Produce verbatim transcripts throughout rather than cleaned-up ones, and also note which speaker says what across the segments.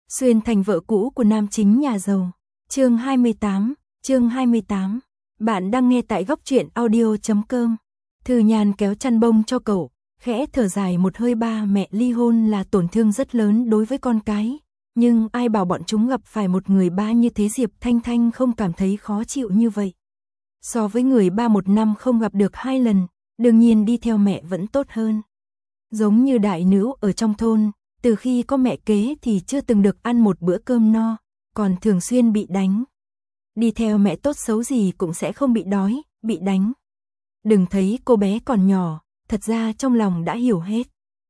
Speaker 1: Xuyên thành vợ cũ của nam chính nhà giàu. Chương hai mươi tám, chương hai mươi tám. Bạn đang nghe tại góc truyện audio chấm com. Thư Nhan kéo chăn bông cho cậu, khẽ thở dài một hơi. Ba mẹ ly hôn là tổn thương rất lớn đối với con cái, nhưng ai bảo bọn chúng gặp phải một người ba như thế. Diệp Thanh Thanh không cảm thấy khó chịu như vậy. So với người ba một năm không gặp được hai lần, đương nhiên đi theo mẹ vẫn tốt hơn. Giống như đại nữ ở trong thôn, từ khi có mẹ kế thì chưa từng được ăn một bữa cơm no, còn thường xuyên bị đánh. Đi theo mẹ tốt xấu gì cũng sẽ không bị đói, bị đánh. Đừng thấy cô bé còn nhỏ, thật ra trong lòng đã hiểu hết.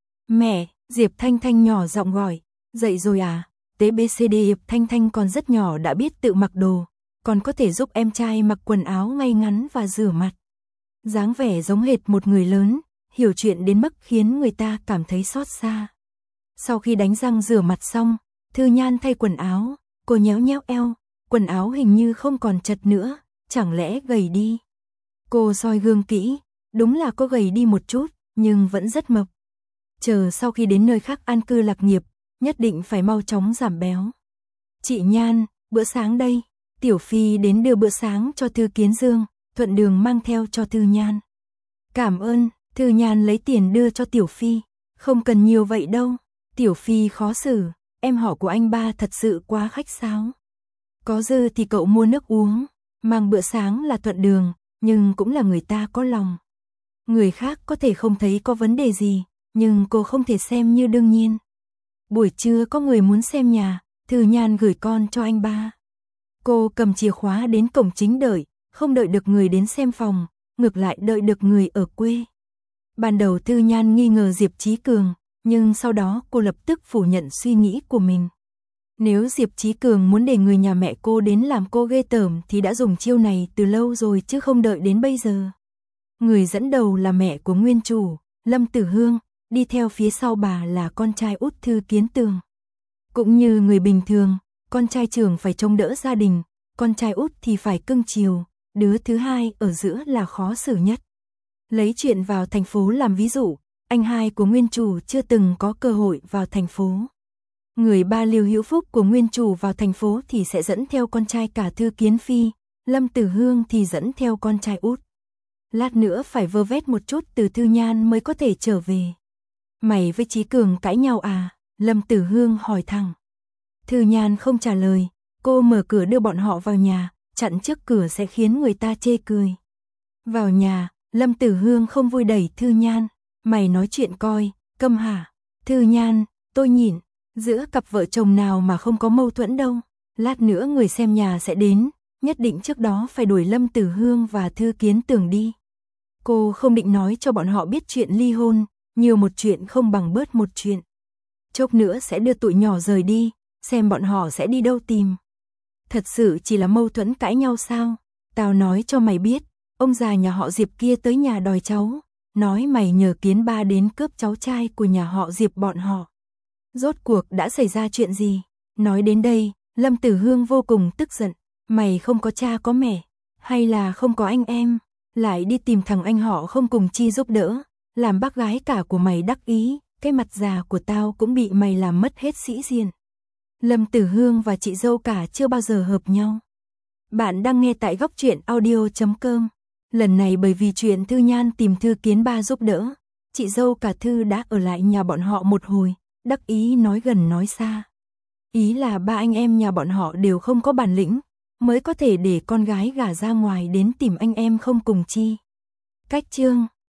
Speaker 1: Mẹ, Diệp Thanh Thanh nhỏ giọng gọi, dậy rồi à? Tế bê xê đê. Diệp Thanh Thanh còn rất nhỏ đã biết tự mặc đồ, còn có thể giúp em trai mặc quần áo ngay ngắn và rửa mặt. Dáng vẻ giống hệt một người lớn, hiểu chuyện đến mức khiến người ta cảm thấy xót xa. Sau khi đánh răng rửa mặt xong, Thư Nhan thay quần áo, cô nhéo nhéo eo, quần áo hình như không còn chật nữa, chẳng lẽ gầy đi. Cô soi gương kỹ, đúng là cô gầy đi một chút, nhưng vẫn rất mập. Chờ sau khi đến nơi khác an cư lạc nghiệp, nhất định phải mau chóng giảm béo. Chị Nhan, bữa sáng đây. Tiểu Phi đến đưa bữa sáng cho Thư Kiến Dương, thuận đường mang theo cho Thư Nhan. Cảm ơn. Thư Nhan lấy tiền đưa cho Tiểu Phi. Không cần nhiều vậy đâu. Tiểu Phi khó xử, em họ của anh ba thật sự quá khách sáo. Có dư thì cậu mua nước uống, mang bữa sáng là thuận đường, nhưng cũng là người ta có lòng. Người khác có thể không thấy có vấn đề gì, nhưng cô không thể xem như đương nhiên. Buổi trưa có người muốn xem nhà, Thư Nhan gửi con cho anh ba. Cô cầm chìa khóa đến cổng chính đợi, không đợi được người đến xem phòng, ngược lại đợi được người ở quê. Ban đầu Thư Nhan nghi ngờ Diệp Chí Cường, nhưng sau đó cô lập tức phủ nhận suy nghĩ của mình. Nếu Diệp Chí Cường muốn để người nhà mẹ cô đến làm cô ghê tởm thì đã dùng chiêu này từ lâu rồi chứ không đợi đến bây giờ. Người dẫn đầu là mẹ của nguyên chủ, Lâm Tử Hương, đi theo phía sau bà là con trai út Thư Kiến Tường. Cũng như người bình thường, con trai trưởng phải trông đỡ gia đình, con trai út thì phải cưng chiều, đứa thứ hai ở giữa là khó xử nhất. Lấy chuyện vào thành phố làm ví dụ, anh hai của nguyên chủ chưa từng có cơ hội vào thành phố. Người ba Lưu Hữu Phúc của nguyên chủ vào thành phố thì sẽ dẫn theo con trai cả Thư Kiến Phi, Lâm Tử Hương thì dẫn theo con trai út. Lát nữa phải vơ vét một chút từ Thư Nhan mới có thể trở về. Mày với Chí Cường cãi nhau à? Lâm Tử Hương hỏi thẳng. Thư Nhan không trả lời, cô mở cửa đưa bọn họ vào nhà, chặn trước cửa sẽ khiến người ta chê cười. Vào nhà, Lâm Tử Hương không vui đẩy Thư Nhan. Mày nói chuyện coi, câm hả? Thư Nhan, tôi nhìn, giữa cặp vợ chồng nào mà không có mâu thuẫn đâu. Lát nữa người xem nhà sẽ đến, nhất định trước đó phải đuổi Lâm Tử Hương và Thư Kiến Tường đi. Cô không định nói cho bọn họ biết chuyện ly hôn, nhiều một chuyện không bằng bớt một chuyện. Chốc nữa sẽ đưa tụi nhỏ rời đi, xem bọn họ sẽ đi đâu tìm. Thật sự chỉ là mâu thuẫn cãi nhau sao? Tao nói cho mày biết, ông già nhà họ Diệp kia tới nhà đòi cháu, nói mày nhờ Kiến ba đến cướp cháu trai của nhà họ Diệp bọn họ. Rốt cuộc đã xảy ra chuyện gì? Nói đến đây, Lâm Tử Hương vô cùng tức giận. Mày không có cha có mẹ, hay là không có anh em, lại đi tìm thằng anh họ không cùng chi giúp đỡ, làm bác gái cả của mày đắc ý, cái mặt già của tao cũng bị mày làm mất hết sĩ diện. Lâm Tử Hương và chị dâu cả chưa bao giờ hợp nhau. Bạn đang nghe tại góc truyện audio chấm com. Lần này bởi vì chuyện Thư Nhan tìm Thư Kiến ba giúp đỡ, chị dâu cả Thư đã ở lại nhà bọn họ một hồi, đắc ý nói gần nói xa. Ý là ba anh em nhà bọn họ đều không có bản lĩnh, mới có thể để con gái gả ra ngoài đến tìm anh em không cùng chi. Cách chương